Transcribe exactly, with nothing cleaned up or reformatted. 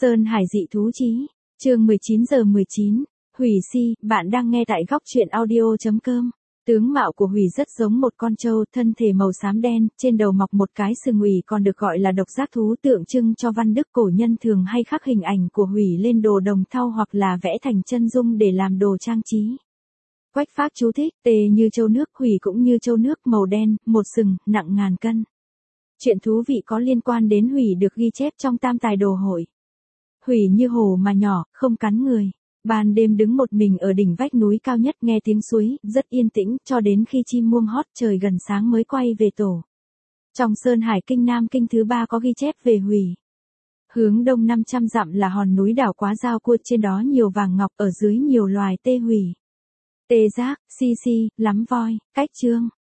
Sơn Hải dị thú chí, chương mười chín giờ mười chín, Hủy Si, bạn đang nghe tại góc truyện audio.com. Tướng mạo của Hủy rất giống một con trâu, thân thể màu xám đen, trên đầu mọc một cái sừng Hủy còn được gọi là độc giác thú, tượng trưng cho văn đức. Cổ nhân thường hay khắc hình ảnh của Hủy lên đồ đồng thau hoặc là vẽ thành chân dung để làm đồ trang trí. Quách Phác chú thích, tê như trâu nước, Hủy cũng như trâu nước, màu đen, một sừng, nặng ngàn cân. Chuyện thú vị có liên quan đến Hủy được ghi chép trong Tam Tài Đồ Hội. Hủy như hổ mà nhỏ, không cắn người. Ban đêm đứng một mình ở đỉnh vách núi cao nhất, nghe tiếng suối, rất yên tĩnh, cho đến khi chim muông hót trời gần sáng mới quay về tổ. Trong Sơn Hải Kinh Nam Kinh thứ ba có ghi chép về Hủy. Hướng đông năm trăm dặm là hòn núi đảo Quá Giao Cua, trên đó nhiều vàng ngọc, ở dưới nhiều loài tê hủy, tê giác, si si, lắm voi, cách trương.